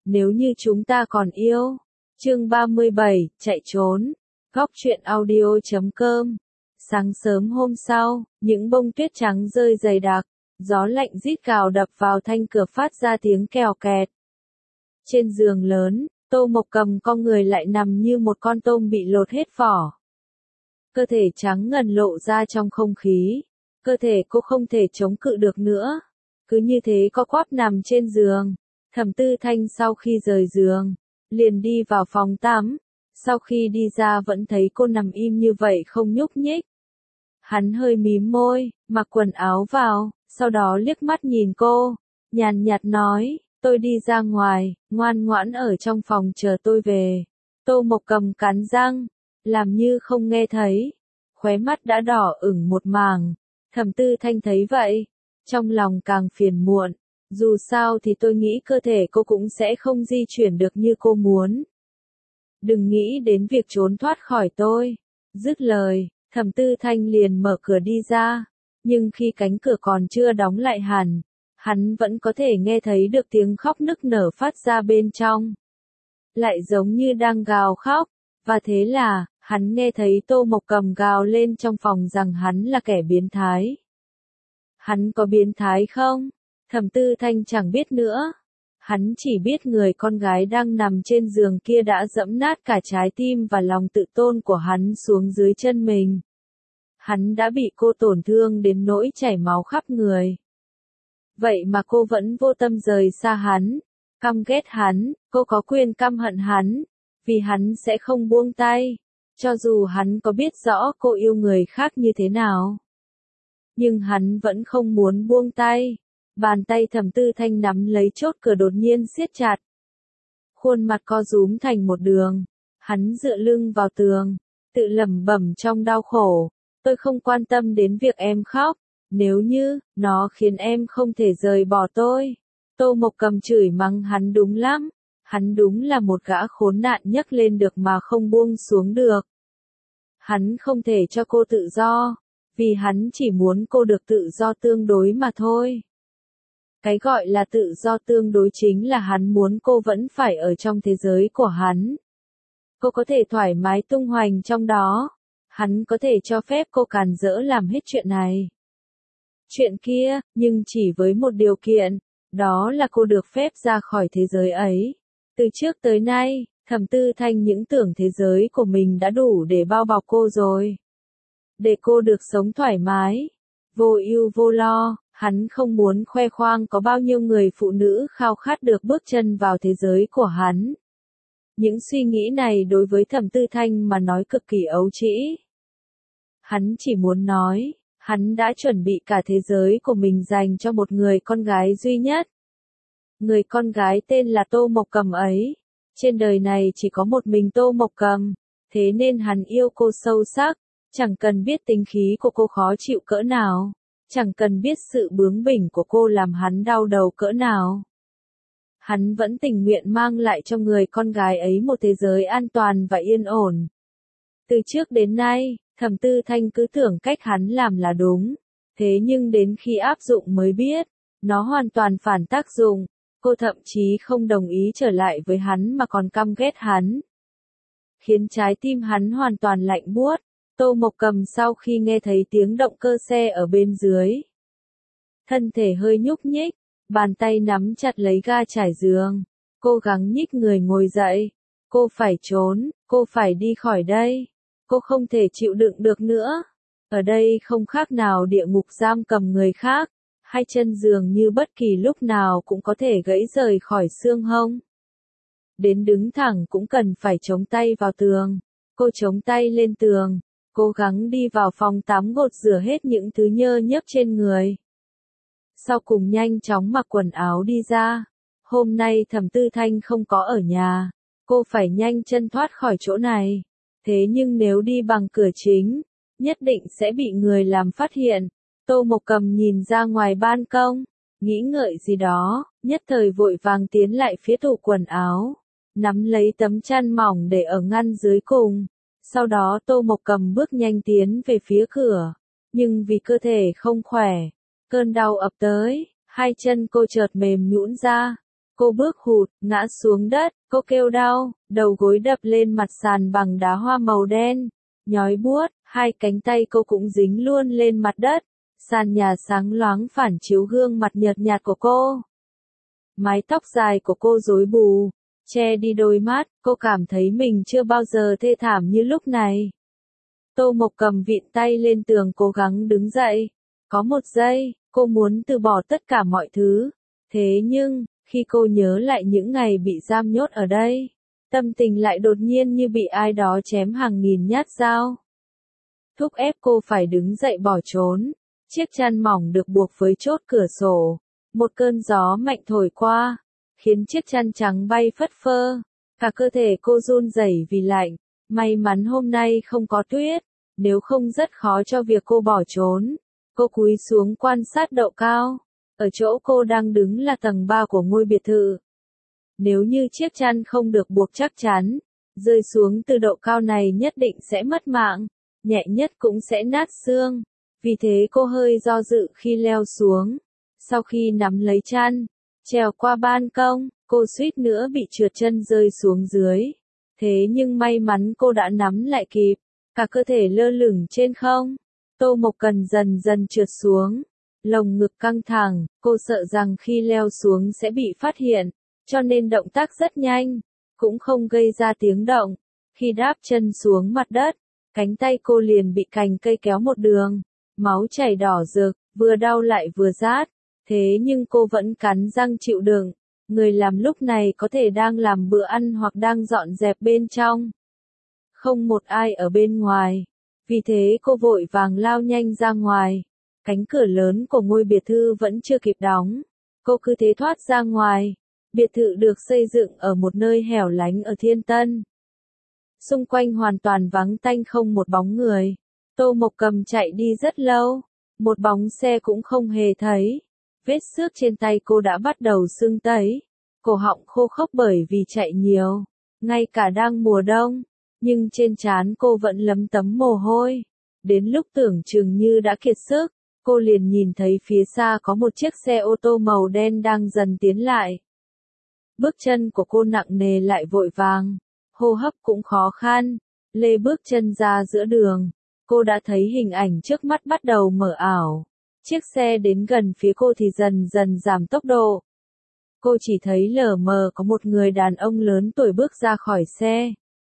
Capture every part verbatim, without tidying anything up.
nếu như chúng ta còn yêu. Chương ba mươi bảy, chạy trốn. Góc truyện audio chấm com. Sáng sớm hôm sau, những bông tuyết trắng rơi dày đặc, gió lạnh rít gào đập vào thanh cửa phát ra tiếng kèo kẹt. Trên giường lớn, Tô Mộc Cầm con người lại nằm như một con tôm bị lột hết vỏ. Cơ thể trắng ngần lộ ra trong không khí, cơ thể cô không thể chống cự được nữa. Cứ như thế co quắp nằm trên giường. Thẩm Tư Thanh sau khi rời giường, liền đi vào phòng tắm. Sau khi đi ra vẫn thấy cô nằm im như vậy không nhúc nhích. Hắn hơi mím môi, mặc quần áo vào, sau đó liếc mắt nhìn cô, nhàn nhạt nói, tôi đi ra ngoài, ngoan ngoãn ở trong phòng chờ tôi về. Tô Mộc Cầm cắn răng, làm như không nghe thấy, khóe mắt đã đỏ ửng một mảng. Thẩm Tư Thanh thấy vậy, trong lòng càng phiền muộn, dù sao thì tôi nghĩ cơ thể cô cũng sẽ không di chuyển được như cô muốn. Đừng nghĩ đến việc trốn thoát khỏi tôi. Dứt lời, Thẩm Tư Thanh liền mở cửa đi ra, nhưng khi cánh cửa còn chưa đóng lại hẳn, hắn vẫn có thể nghe thấy được tiếng khóc nức nở phát ra bên trong. Lại giống như đang gào khóc, và thế là, hắn nghe thấy Tô Mộc Cầm gào lên trong phòng rằng hắn là kẻ biến thái. Hắn có biến thái không? Thẩm Tư Thanh chẳng biết nữa. Hắn chỉ biết người con gái đang nằm trên giường kia đã dẫm nát cả trái tim và lòng tự tôn của hắn xuống dưới chân mình. Hắn đã bị cô tổn thương đến nỗi chảy máu khắp người. Vậy mà cô vẫn vô tâm rời xa hắn, căm ghét hắn, cô có quyền căm hận hắn, vì hắn sẽ không buông tay, cho dù hắn có biết rõ cô yêu người khác như thế nào. Nhưng hắn vẫn không muốn buông tay. Bàn tay Thẩm Tư Thanh nắm lấy chốt cửa đột nhiên siết chặt. Khuôn mặt co rúm thành một đường, hắn dựa lưng vào tường, tự lẩm bẩm trong đau khổ, tôi không quan tâm đến việc em khóc, nếu như, nó khiến em không thể rời bỏ tôi. Tô Mộc Cầm chửi mắng hắn đúng lắm, hắn đúng là một gã khốn nạn nhấc lên được mà không buông xuống được. Hắn không thể cho cô tự do, vì hắn chỉ muốn cô được tự do tương đối mà thôi. Cái gọi là tự do tương đối chính là hắn muốn cô vẫn phải ở trong thế giới của hắn. Cô có thể thoải mái tung hoành trong đó. Hắn có thể cho phép cô càn rỡ làm hết chuyện này, chuyện kia, nhưng chỉ với một điều kiện, đó là cô được phép ra khỏi thế giới ấy. Từ trước tới nay, Thẩm Tư Thanh những tưởng thế giới của mình đã đủ để bao bọc cô rồi. Để cô được sống thoải mái, vô ưu vô lo. Hắn không muốn khoe khoang có bao nhiêu người phụ nữ khao khát được bước chân vào thế giới của hắn. Những suy nghĩ này đối với Thẩm Tư Thanh mà nói cực kỳ ấu trĩ. Hắn chỉ muốn nói, hắn đã chuẩn bị cả thế giới của mình dành cho một người con gái duy nhất. Người con gái tên là Tô Mộc Cầm ấy. Trên đời này chỉ có một mình Tô Mộc Cầm, thế nên hắn yêu cô sâu sắc, chẳng cần biết tính khí của cô khó chịu cỡ nào. Chẳng cần biết sự bướng bỉnh của cô làm hắn đau đầu cỡ nào. Hắn vẫn tình nguyện mang lại cho người con gái ấy một thế giới an toàn và yên ổn. Từ trước đến nay, Thẩm Tư Thanh cứ tưởng cách hắn làm là đúng. Thế nhưng đến khi áp dụng mới biết, nó hoàn toàn phản tác dụng. Cô thậm chí không đồng ý trở lại với hắn mà còn căm ghét hắn. Khiến trái tim hắn hoàn toàn lạnh buốt. Tô Mộc Cầm sau khi nghe thấy tiếng động cơ xe ở bên dưới, thân thể hơi nhúc nhích, bàn tay nắm chặt lấy ga trải giường, cố gắng nhích người ngồi dậy. Cô phải trốn, cô phải đi khỏi đây. Cô không thể chịu đựng được nữa. Ở đây không khác nào địa ngục giam cầm người khác, hai chân giường như bất kỳ lúc nào cũng có thể gãy rời khỏi xương hông. Đến đứng thẳng cũng cần phải chống tay vào tường. Cô chống tay lên tường, cố gắng đi vào phòng tắm gột rửa hết những thứ nhơ nhớp trên người. Sau cùng nhanh chóng mặc quần áo đi ra. Hôm nay Thẩm Tư Thanh không có ở nhà, cô phải nhanh chân thoát khỏi chỗ này. Thế nhưng nếu đi bằng cửa chính, nhất định sẽ bị người làm phát hiện. Tô Mộc Cầm nhìn ra ngoài ban công, nghĩ ngợi gì đó, nhất thời vội vàng tiến lại phía tủ quần áo, nắm lấy tấm chăn mỏng để ở ngăn dưới cùng. Sau đó Tô Mộc Cầm bước nhanh tiến về phía cửa, nhưng vì cơ thể không khỏe, cơn đau ập tới, hai chân cô chợt mềm nhũn ra, Cô bước hụt, ngã xuống đất, cô kêu đau, đầu gối đập lên mặt sàn bằng đá hoa màu đen, nhói buốt, hai cánh tay cô cũng dính luôn lên mặt đất. Sàn nhà sáng loáng phản chiếu gương mặt nhợt nhạt của cô. Mái tóc dài của cô rối bù, che đi đôi mắt, cô cảm thấy mình chưa bao giờ thê thảm như lúc này. Tô Mộc Cầm vịn tay lên tường cố gắng đứng dậy. Có một giây, cô muốn từ bỏ tất cả mọi thứ. Thế nhưng, khi cô nhớ lại những ngày bị giam nhốt ở đây, tâm tình lại đột nhiên như bị ai đó chém hàng nghìn nhát dao. Thúc ép cô phải đứng dậy bỏ trốn. Chiếc chăn mỏng được buộc với chốt cửa sổ. Một cơn gió mạnh thổi qua, khiến chiếc chăn trắng bay phất phơ. Cả cơ thể cô run rẩy vì lạnh. May mắn hôm nay không có tuyết, nếu không rất khó cho việc cô bỏ trốn. Cô cúi xuống quan sát độ cao. Ở chỗ cô đang đứng là tầng ba của ngôi biệt thự. Nếu như chiếc chăn không được buộc chắc chắn, rơi xuống từ độ cao này nhất định sẽ mất mạng, nhẹ nhất cũng sẽ nát xương. Vì thế cô hơi do dự khi leo xuống. Sau khi nắm lấy chăn, trèo qua ban công, cô suýt nữa bị trượt chân rơi xuống dưới. Thế nhưng may mắn cô đã nắm lại kịp, cả cơ thể lơ lửng trên không. Tô Mộc Cần dần dần trượt xuống, lồng ngực căng thẳng, cô sợ rằng khi leo xuống sẽ bị phát hiện, cho nên động tác rất nhanh, cũng không gây ra tiếng động. Khi đáp chân xuống mặt đất, cánh tay cô liền bị cành cây kéo một đường, máu chảy đỏ rực, vừa đau lại vừa rát. Thế nhưng cô vẫn cắn răng chịu đựng. Người làm lúc này có thể đang làm bữa ăn hoặc đang dọn dẹp bên trong. Không một ai ở bên ngoài. Vì thế cô vội vàng lao nhanh ra ngoài. Cánh cửa lớn của ngôi biệt thự vẫn chưa kịp đóng. Cô cứ thế thoát ra ngoài. Biệt thự được xây dựng ở một nơi hẻo lánh ở Thiên Tân. Xung quanh hoàn toàn vắng tanh không một bóng người. Tô Mộc Cầm chạy đi rất lâu. Một bóng xe cũng không hề thấy. Vết xước trên tay cô đã bắt đầu sưng tấy. Cổ họng khô khốc bởi vì chạy nhiều. Ngay cả đang mùa đông. Nhưng trên trán cô vẫn lấm tấm mồ hôi. Đến lúc tưởng chừng như đã kiệt sức, cô liền nhìn thấy phía xa có một chiếc xe ô tô màu đen đang dần tiến lại. Bước chân của cô nặng nề lại vội vàng. Hô hấp cũng khó khăn. Lê bước chân ra giữa đường. Cô đã thấy hình ảnh trước mắt bắt đầu mờ ảo. Chiếc xe đến gần phía cô thì dần dần giảm tốc độ. Cô chỉ thấy lờ mờ có một người đàn ông lớn tuổi bước ra khỏi xe.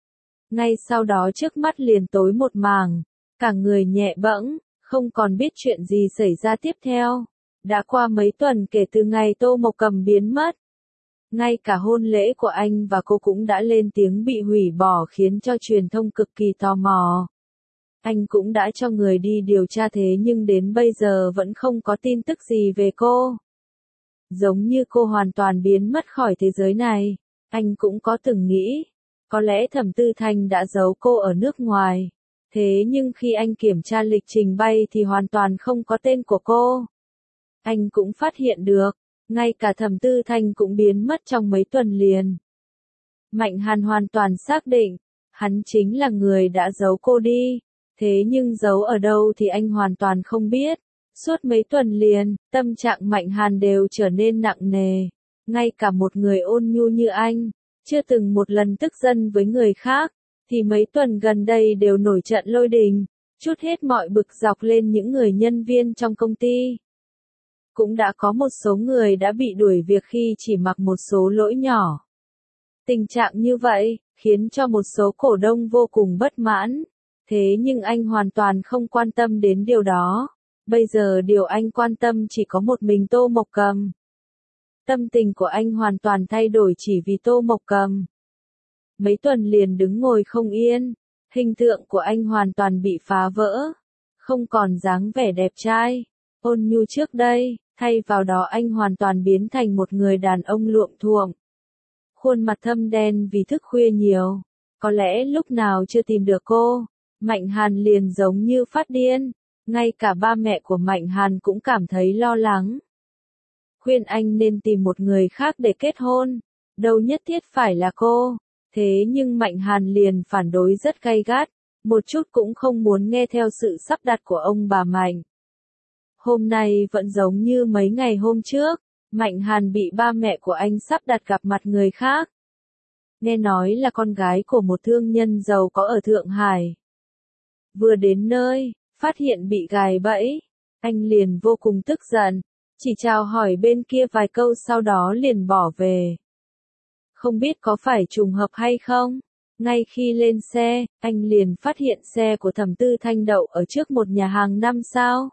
Ngay sau đó trước mắt liền tối một mảng, cả người nhẹ bẫng, không còn biết chuyện gì xảy ra tiếp theo. Đã qua mấy tuần kể từ ngày Tô Mộc Cầm biến mất. Ngay cả hôn lễ của anh và cô cũng đã lên tiếng bị hủy bỏ khiến cho truyền thông cực kỳ tò mò. Anh cũng đã cho người đi điều tra thế nhưng đến bây giờ vẫn không có tin tức gì về cô. Giống như cô hoàn toàn biến mất khỏi thế giới này. Anh cũng có từng nghĩ, có lẽ Thẩm Tư Thành đã giấu cô ở nước ngoài. Thế nhưng khi anh kiểm tra lịch trình bay thì hoàn toàn không có tên của cô. Anh cũng phát hiện được, ngay cả Thẩm Tư Thành cũng biến mất trong mấy tuần liền. Mạnh Hàn hoàn toàn xác định, hắn chính là người đã giấu cô đi. Thế nhưng giấu ở đâu thì anh hoàn toàn không biết. Suốt mấy tuần liền, tâm trạng Mạnh Hàn đều trở nên nặng nề. Ngay cả một người ôn nhu như anh, chưa từng một lần tức giận với người khác, thì mấy tuần gần đây đều nổi trận lôi đình, trút hết mọi bực dọc lên những người nhân viên trong công ty. Cũng đã có một số người đã bị đuổi việc khi chỉ mặc một số lỗi nhỏ. Tình trạng như vậy, khiến cho một số cổ đông vô cùng bất mãn. Thế nhưng anh hoàn toàn không quan tâm đến điều đó. Bây giờ điều anh quan tâm chỉ có một mình Tô Mộc Cầm. Tâm tình của anh hoàn toàn thay đổi chỉ vì Tô Mộc Cầm. Mấy tuần liền đứng ngồi không yên, hình tượng của anh hoàn toàn bị phá vỡ. Không còn dáng vẻ đẹp trai, ôn nhu trước đây, thay vào đó anh hoàn toàn biến thành một người đàn ông luộm thuộm. Khuôn mặt thâm đen vì thức khuya nhiều. Có lẽ lúc nào chưa tìm được cô, Mạnh Hàn liền giống như phát điên. Ngay cả ba mẹ của Mạnh Hàn cũng cảm thấy lo lắng. Khuyên anh nên tìm một người khác để kết hôn, đâu nhất thiết phải là cô. Thế nhưng Mạnh Hàn liền phản đối rất gay gắt, một chút cũng không muốn nghe theo sự sắp đặt của ông bà Mạnh. Hôm nay vẫn giống như mấy ngày hôm trước, Mạnh Hàn bị ba mẹ của anh sắp đặt gặp mặt người khác. Nghe nói là con gái của một thương nhân giàu có ở Thượng Hải. Vừa đến nơi, phát hiện bị gài bẫy, anh liền vô cùng tức giận, chỉ chào hỏi bên kia vài câu sau đó liền bỏ về. Không biết có phải trùng hợp hay không? Ngay khi lên xe, anh liền phát hiện xe của Thẩm Tư Thanh đậu ở trước một nhà hàng năm sao.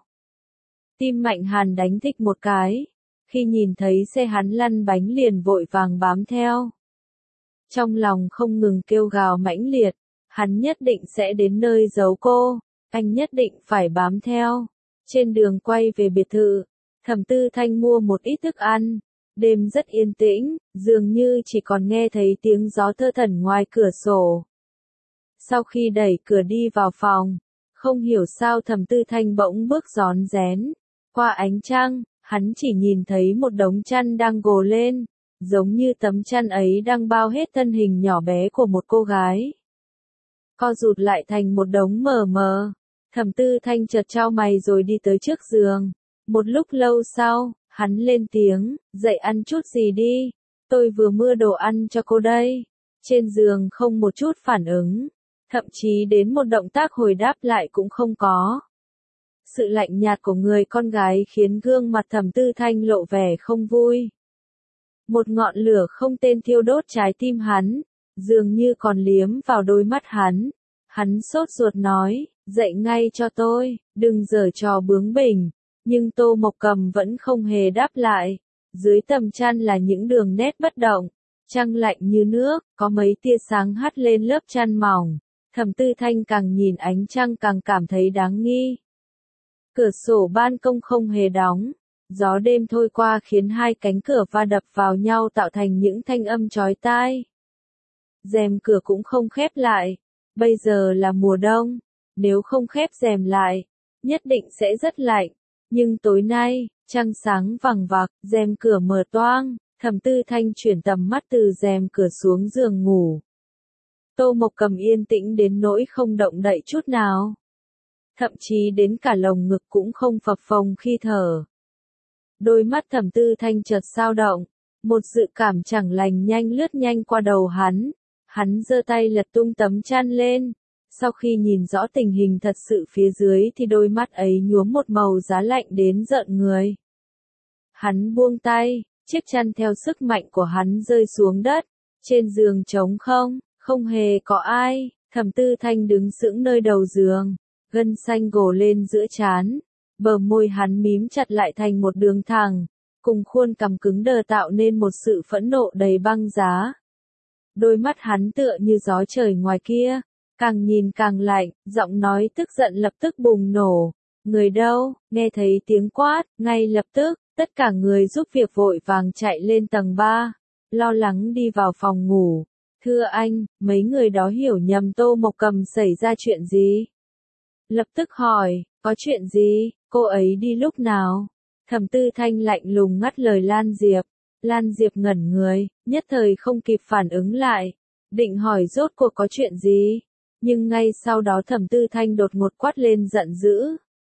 Tim Mạnh Hàn đánh thịch một cái, khi nhìn thấy xe hắn lăn bánh liền vội vàng bám theo. Trong lòng không ngừng kêu gào mãnh liệt, hắn nhất định sẽ đến nơi giấu cô, anh nhất định phải bám theo. Trên đường quay về biệt thự, Thẩm Tư Thanh mua một ít thức ăn. Đêm rất yên tĩnh, dường như chỉ còn nghe thấy tiếng gió thơ thẩn ngoài cửa sổ. Sau khi đẩy cửa đi vào phòng, không hiểu sao Thẩm Tư Thanh bỗng bước rón rén. Qua ánh trăng, hắn chỉ nhìn thấy một đống chăn đang gồ lên, giống như tấm chăn ấy đang bao hết thân hình nhỏ bé của một cô gái. Co rụt lại thành một đống mờ mờ. Thẩm Tư Thanh chợt chau mày rồi đi tới trước giường. Một lúc lâu sau, hắn lên tiếng, dậy ăn chút gì đi, tôi vừa mua đồ ăn cho cô đây. Trên giường không một chút phản ứng, thậm chí đến một động tác hồi đáp lại cũng không có. Sự lạnh nhạt của người con gái khiến gương mặt Thẩm Tư Thanh lộ vẻ không vui. Một ngọn lửa không tên thiêu đốt trái tim hắn, dường như còn liếm vào đôi mắt hắn. Hắn sốt ruột nói, dậy ngay cho tôi, đừng giở trò bướng bỉnh. Nhưng Tô Mộc Cầm vẫn không hề đáp lại. Dưới tầm chăn là những đường nét bất động, trăng lạnh như nước, có mấy tia sáng hắt lên lớp chăn mỏng. Thẩm Tư Thanh càng nhìn ánh trăng càng cảm thấy đáng nghi. Cửa sổ ban công không hề đóng, gió đêm thôi qua khiến hai cánh cửa va đập vào nhau tạo thành những thanh âm chói tai. Rèm cửa cũng không khép lại, bây giờ là mùa đông, nếu không khép rèm lại, nhất định sẽ rất lạnh. Nhưng tối nay, trăng sáng vằng vặc, rèm cửa mở toang, Thẩm Tư Thanh chuyển tầm mắt từ rèm cửa xuống giường ngủ. Tô Mộc Cầm yên tĩnh đến nỗi không động đậy chút nào. Thậm chí đến cả lồng ngực cũng không phập phồng khi thở. Đôi mắt Thẩm Tư Thanh chợt dao động, một dự cảm chẳng lành nhanh lướt nhanh qua đầu hắn. Hắn giơ tay lật tung tấm chăn lên. Sau khi nhìn rõ tình hình thật sự phía dưới thì đôi mắt ấy nhuốm một màu giá lạnh đến rợn người. Hắn buông tay, chiếc chăn theo sức mạnh của hắn rơi xuống đất. Trên giường trống không, không hề có ai. Thẩm Tư Thanh đứng sững nơi đầu giường, gân xanh gồ lên giữa trán. Bờ môi hắn mím chặt lại thành một đường thẳng, cùng khuôn cằm cứng đờ tạo nên một sự phẫn nộ đầy băng giá. Đôi mắt hắn tựa như gió trời ngoài kia. Càng nhìn càng lạnh, giọng nói tức giận lập tức bùng nổ. Người đâu, nghe thấy tiếng quát, ngay lập tức, tất cả người giúp việc vội vàng chạy lên tầng ba, lo lắng đi vào phòng ngủ. Thưa anh, mấy người đó hiểu nhầm Tô Mộc Cầm xảy ra chuyện gì? Lập tức hỏi, có chuyện gì, cô ấy đi lúc nào? Thẩm Tư Thanh lạnh lùng ngắt lời Lan Diệp. Lan Diệp ngẩn người, nhất thời không kịp phản ứng lại, định hỏi rốt cuộc có chuyện gì. Nhưng ngay sau đó Thẩm Tư Thanh đột ngột quát lên giận dữ.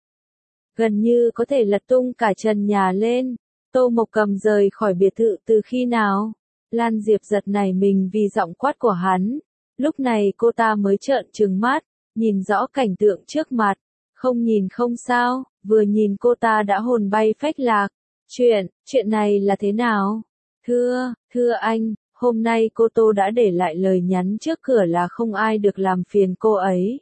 Gần như có thể lật tung cả trần nhà lên. Tô Mộc Cầm rời khỏi biệt thự từ khi nào? Lan Diệp giật nảy mình vì giọng quát của hắn. Lúc này cô ta mới trợn trừng mắt, nhìn rõ cảnh tượng trước mặt. Không nhìn không sao, vừa nhìn cô ta đã hồn bay phách lạc. Chuyện, chuyện này là thế nào? Thưa, thưa anh. Hôm nay cô Tô đã để lại lời nhắn trước cửa là không ai được làm phiền cô ấy.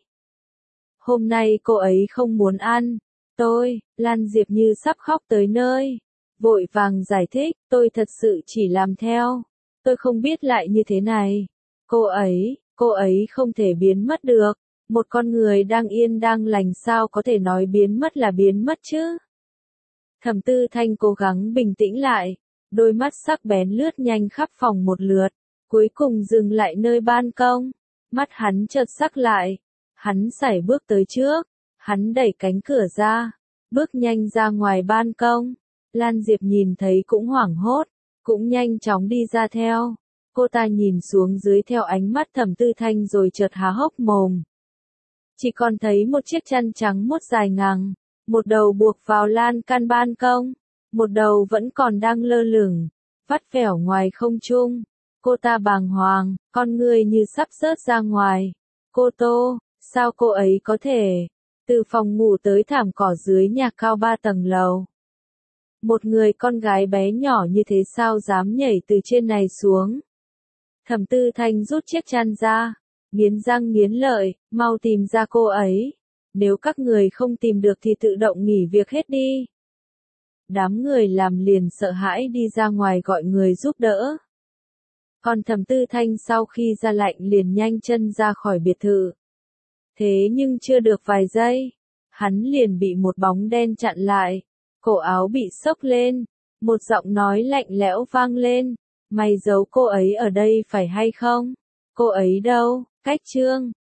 Hôm nay cô ấy không muốn ăn. Tôi, Lan Diệp như sắp khóc tới nơi. Vội vàng giải thích, tôi thật sự chỉ làm theo. Tôi không biết lại như thế này. Cô ấy, cô ấy không thể biến mất được. Một con người đang yên đang lành sao có thể nói biến mất là biến mất chứ? Thẩm Tư Thanh cố gắng bình tĩnh lại. Đôi mắt sắc bén lướt nhanh khắp phòng một lượt, cuối cùng dừng lại nơi ban công. Mắt hắn chợt sắc lại, hắn sải bước tới trước, hắn đẩy cánh cửa ra, bước nhanh ra ngoài ban công. Lan Diệp nhìn thấy cũng hoảng hốt, cũng nhanh chóng đi ra theo. Cô ta nhìn xuống dưới theo ánh mắt Thẩm Tư Thanh rồi chợt há hốc mồm. Chỉ còn thấy một chiếc chăn trắng muốt dài ngằng, một đầu buộc vào lan can ban công. một đầu vẫn còn đang lơ lửng, vắt vẻo ngoài không trung. Cô ta bàng hoàng, con người như sắp rớt ra ngoài. Cô Tô, sao cô ấy có thể? Từ phòng ngủ tới thảm cỏ dưới nhà cao ba tầng lầu. Một người con gái bé nhỏ như thế sao dám nhảy từ trên này xuống? Thẩm Tư Thanh rút chiếc chăn ra, nghiến răng nghiến lợi, mau tìm ra cô ấy. Nếu các người không tìm được thì tự động nghỉ việc hết đi. Đám người làm liền sợ hãi đi ra ngoài gọi người giúp đỡ. Còn Thẩm Tư Thanh sau khi ra lệnh liền nhanh chân ra khỏi biệt thự. Thế nhưng chưa được vài giây, hắn liền bị một bóng đen chặn lại. Cổ áo bị xốc lên, một giọng nói lạnh lẽo vang lên. Mày giấu cô ấy ở đây phải hay không? Cô ấy đâu? Cách Trương.